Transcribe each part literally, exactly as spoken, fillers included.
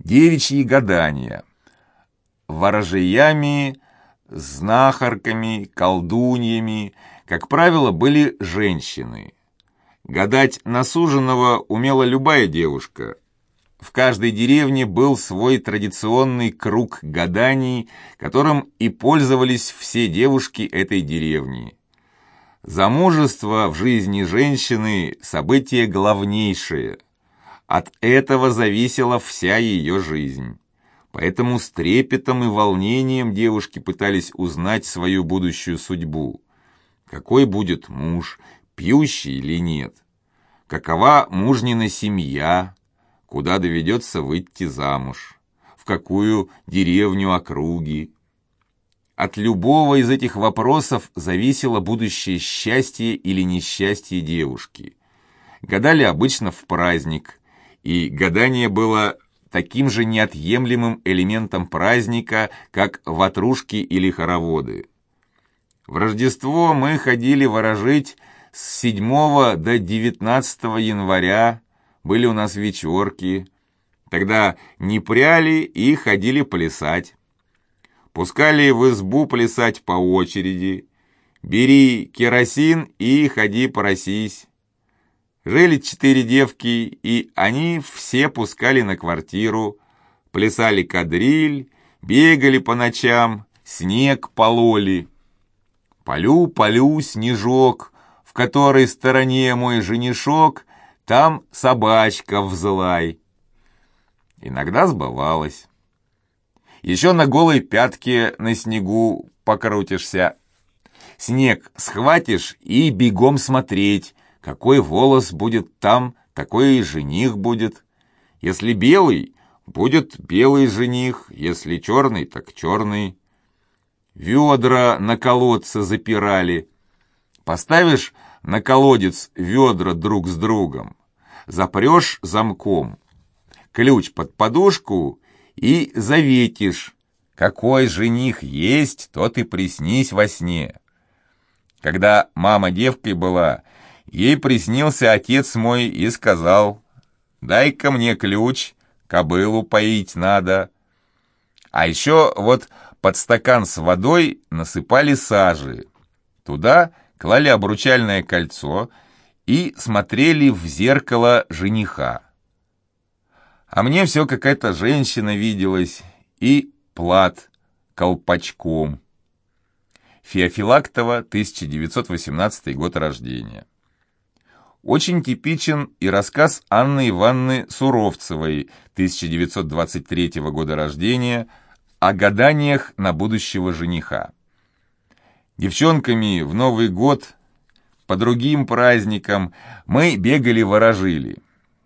Девичьи гадания. Ворожеями, знахарками, колдуньями, как правило, были женщины. Гадать на суженого умела любая девушка. В каждой деревне был свой традиционный круг гаданий, которым и пользовались все девушки этой деревни. Замужество в жизни женщины – событие главнейшее. От этого зависела вся ее жизнь. Поэтому с трепетом и волнением девушки пытались узнать свою будущую судьбу. Какой будет муж, пьющий или нет? Какова мужнина семья? Куда доведется выйти замуж? В какую деревню округи? От любого из этих вопросов зависело будущее счастье или несчастье девушки. Гадали обычно в праздник, и гадание было таким же неотъемлемым элементом праздника, как ватрушки или хороводы. В Рождество мы ходили ворожить с седьмого до девятнадцатого января, были у нас вечерки, тогда не пряли и ходили плясать. Пускали в избу плясать по очереди, бери керосин и ходи просись. Жили четыре девки, и они все пускали на квартиру, плясали кадриль, бегали по ночам, снег пололи. Полю, полю, снежок, в которой стороне мой женишок, там собачка взлай. Иногда сбывалось. Еще на голой пятке на снегу покрутишься. Снег схватишь и бегом смотреть, какой волос будет там, такой и жених будет. Если белый, будет белый жених, если черный, так черный. Ведра на колодце запирали. Поставишь на колодец ведра друг с другом, запрешь замком, ключ под подушку и заветишь. Какой жених есть, тот и приснись во сне. Когда мама девкой была, ей приснился отец мой и сказал: «Дай-ка мне ключ, кобылу поить надо». А еще вот под стакан с водой насыпали сажи. Туда клали обручальное кольцо и смотрели в зеркало жениха. А мне все какая-то женщина виделась и плат колпачком. Феофилактова, тысяча девятьсот восемнадцатый год рождения. Очень типичен и рассказ Анны Ивановны Суровцевой, тысяча девятьсот двадцать третьего года рождения, о гаданиях на будущего жениха. Девчонками в Новый год, по другим праздникам мы бегали-ворожили.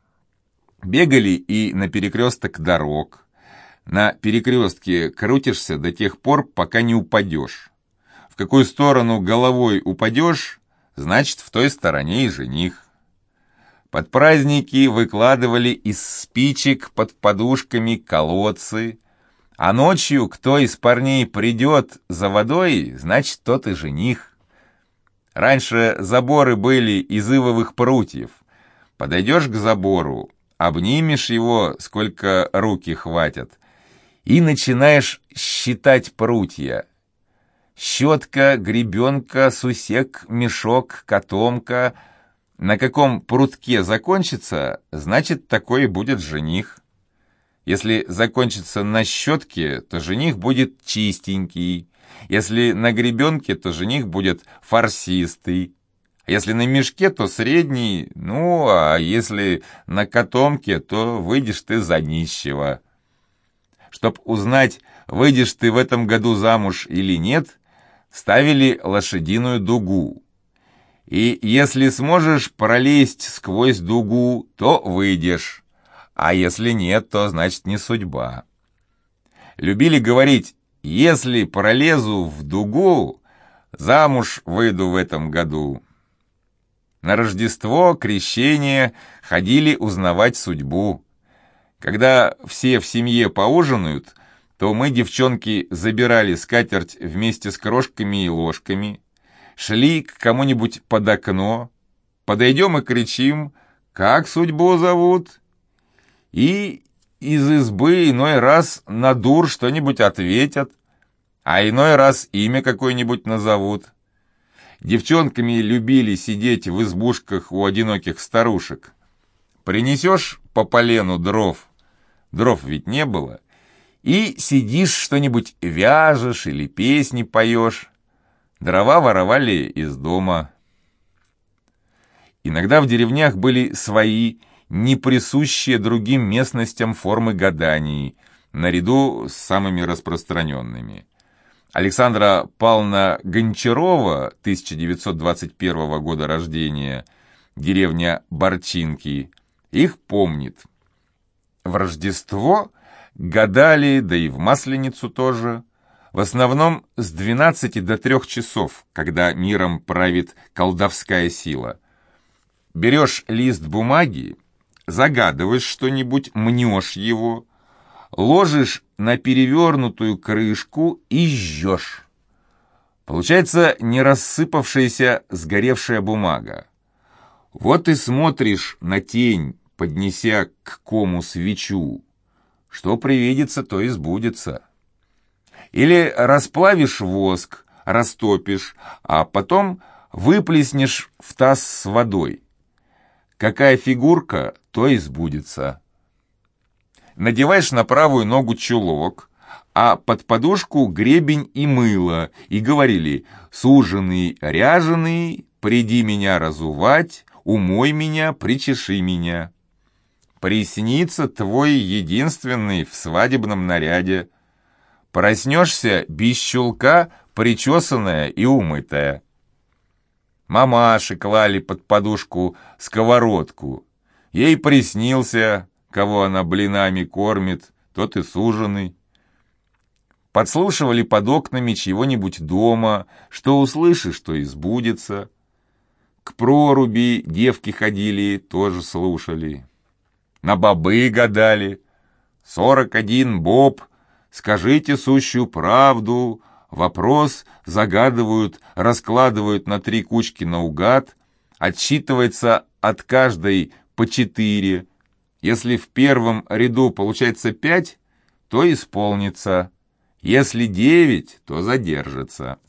Бегали и на перекресток дорог. На перекрестке крутишься до тех пор, пока не упадешь. В какую сторону головой упадешь, значит, в той стороне и жених. Под праздники выкладывали из спичек под подушками колодцы, а ночью кто из парней придет за водой, значит, тот и жених. Раньше заборы были из ивовых прутьев. Подойдешь к забору, обнимешь его, сколько руки хватит, и начинаешь считать прутья. Щетка, гребенка, сусек, мешок, котомка. На каком прутке закончится, значит, такой и будет жених. Если закончится на щетке, то жених будет чистенький. Если на гребенке, то жених будет фарсистый. Если на мешке, то средний. Ну, а если на котомке, то выйдешь ты за нищего. Чтоб узнать, выйдешь ты в этом году замуж или нет, ставили лошадиную дугу. И если сможешь пролезть сквозь дугу, то выйдешь, а если нет, то значит не судьба. Любили говорить: если пролезу в дугу, замуж выйду в этом году. На Рождество, крещение ходили узнавать судьбу. Когда все в семье поужинают, то мы, девчонки, забирали скатерть вместе с крошками и ложками, шли к кому-нибудь под окно, подойдем и кричим: «Как судьбу зовут?» И из избы иной раз на дур что-нибудь ответят, а иной раз имя какое-нибудь назовут. Девчонками любили сидеть в избушках у одиноких старушек. Принесешь по полену дров, дров ведь не было, и сидишь что-нибудь вяжешь или песни поешь. Дрова воровали из дома. Иногда в деревнях были свои, не присущие другим местностям формы гаданий, наряду с самыми распространенными. Александра Павловна Гончарова, тысяча девятьсот двадцать первого года рождения, деревня Борчинки, их помнит. В Рождество гадали, да и в Масленицу тоже, в основном с двенадцати до трех часов, когда миром правит колдовская сила. Берешь лист бумаги, загадываешь что-нибудь, мнешь его, ложишь на перевернутую крышку и жжешь. Получается не рассыпавшаяся сгоревшая бумага. Вот и смотришь на тень, поднеся к кому свечу. Что привидится, то и сбудется. Или расплавишь воск, растопишь, а потом выплеснешь в таз с водой. Какая фигурка, то и сбудется. Надеваешь на правую ногу чулок, а под подушку гребень и мыло, и говорили: «Суженый, ряженый, приди меня разувать, умой меня, причеши меня. Приснится твой единственный в свадебном наряде. Проснешься без чулка, причесанная и умытая». Мамаши клали под подушку сковородку. Ей приснился, кого она блинами кормит, тот и суженый. Подслушивали под окнами чего-нибудь дома, что услышишь, то и сбудется. К проруби девки ходили, тоже слушали. На бобы гадали. Сорок один боб, скажите сущую правду. Вопрос загадывают, раскладывают на три кучки наугад, отсчитывается от каждой по четыре. Если в первом ряду получается пять, то исполнится. Если девять, то задержится.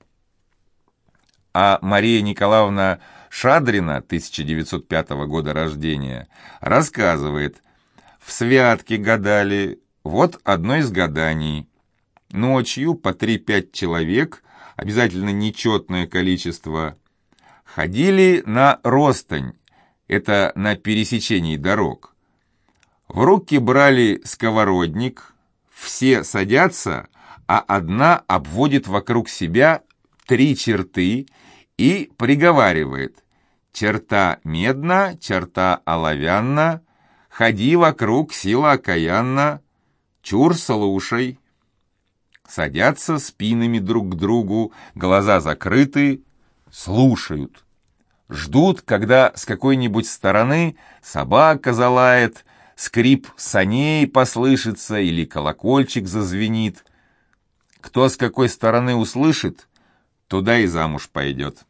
А Мария Николаевна Шадрина, тысяча девятьсот пятого года рождения, рассказывает: в святке гадали, вот одно из гаданий. Ночью по три-пять человек, обязательно нечетное количество, ходили на ростань, это на пересечении дорог. В руки брали сковородник, все садятся, а одна обводит вокруг себя три черты и приговаривает: «Черта медна, черта оловянна, ходи вокруг, сила окаянна, чур слушай». Садятся спинами друг к другу, глаза закрыты, слушают. Ждут, когда с какой-нибудь стороны собака залает, скрип саней послышится или колокольчик зазвенит. Кто с какой стороны услышит, туда и замуж пойдет.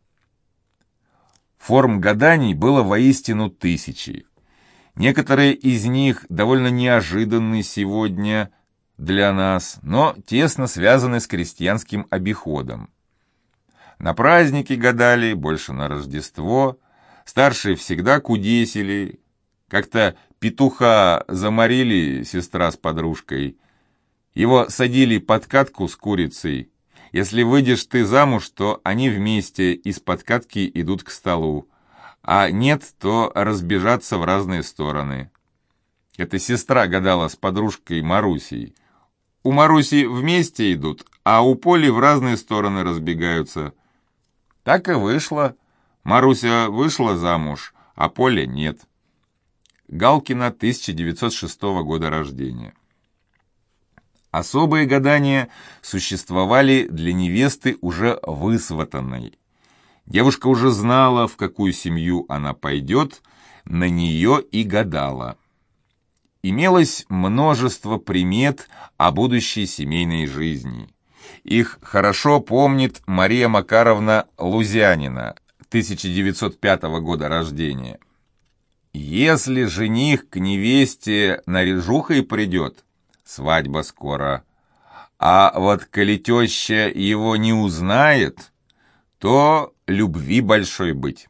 Форм гаданий было воистину тысячи. Некоторые из них довольно неожиданны сегодня для нас, но тесно связаны с крестьянским обиходом. На праздники гадали, больше на Рождество, старшие всегда кудесили. Как-то петуха заморили сестра с подружкой. Его садили под катку с курицей. Если выйдешь ты замуж, то они вместе из-под катки идут к столу, а нет, то разбежаться в разные стороны. Эта сестра гадала с подружкой Марусей. У Маруси вместе идут, а у Поли в разные стороны разбегаются. Так и вышло. Маруся вышла замуж, а Поля нет. Галкина, тысяча девятьсот шестого года рождения. Особые гадания существовали для невесты уже высватанной. Девушка уже знала, в какую семью она пойдет, на нее и гадала. Имелось множество примет о будущей семейной жизни. Их хорошо помнит Мария Макаровна Лузянина, тысяча девятьсот пятого года рождения. Если жених к невесте наряжухой придет, свадьба скоро, а вот коли теща его не узнает, то любви большой быть.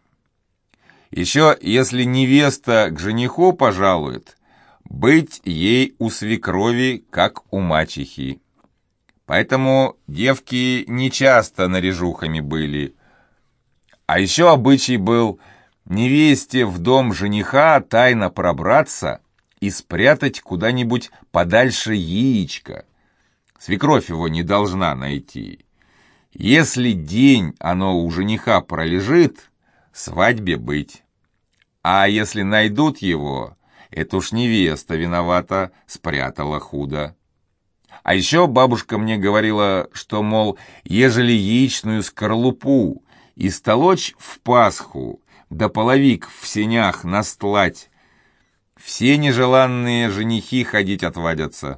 Еще если невеста к жениху пожалует, быть ей у свекрови, как у мачехи. Поэтому девки нечасто наряжухами были. А еще обычай был невесте в дом жениха тайно пробраться и спрятать куда-нибудь подальше яичко. Свекровь его не должна найти. Если день оно у жениха пролежит, свадьбе быть. А если найдут его, это уж невеста виновата, спрятала худо. А еще бабушка мне говорила, что, мол, ежели яичную скорлупу истолочь в Пасху, да половик в сенях настлать, все нежеланные женихи ходить отвадятся.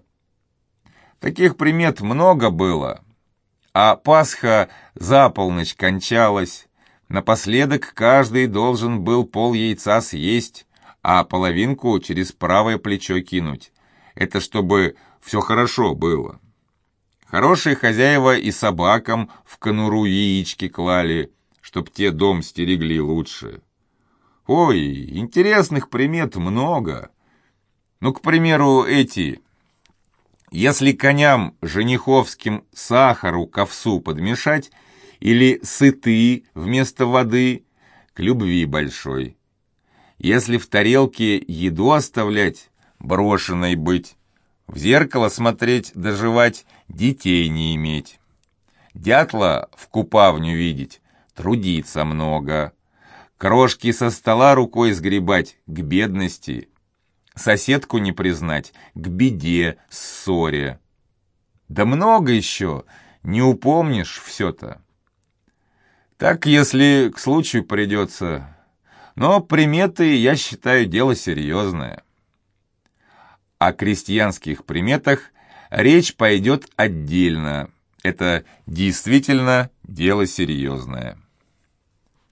Таких примет много было, а Пасха за полночь кончалась. Напоследок каждый должен был пол яйца съесть, а половинку через правое плечо кинуть. Это чтобы все хорошо было. Хорошие хозяева и собакам в конуру яички клали, чтоб те дом стерегли лучше. Ой, интересных примет много. Ну, к примеру, эти... Если коням жениховским сахару к овсу подмешать или сыты вместо воды, к любви большой. Если в тарелке еду оставлять, брошенной быть, в зеркало смотреть доживать, детей не иметь. Дятла в купавню видеть, трудиться много. Крошки со стола рукой сгребать к бедности. Соседку не признать, к беде, ссоре. Да много еще, не упомнишь все-то. Так, если к случаю придется. Но приметы, я считаю, дело серьезное. О крестьянских приметах речь пойдет отдельно. Это действительно дело серьезное.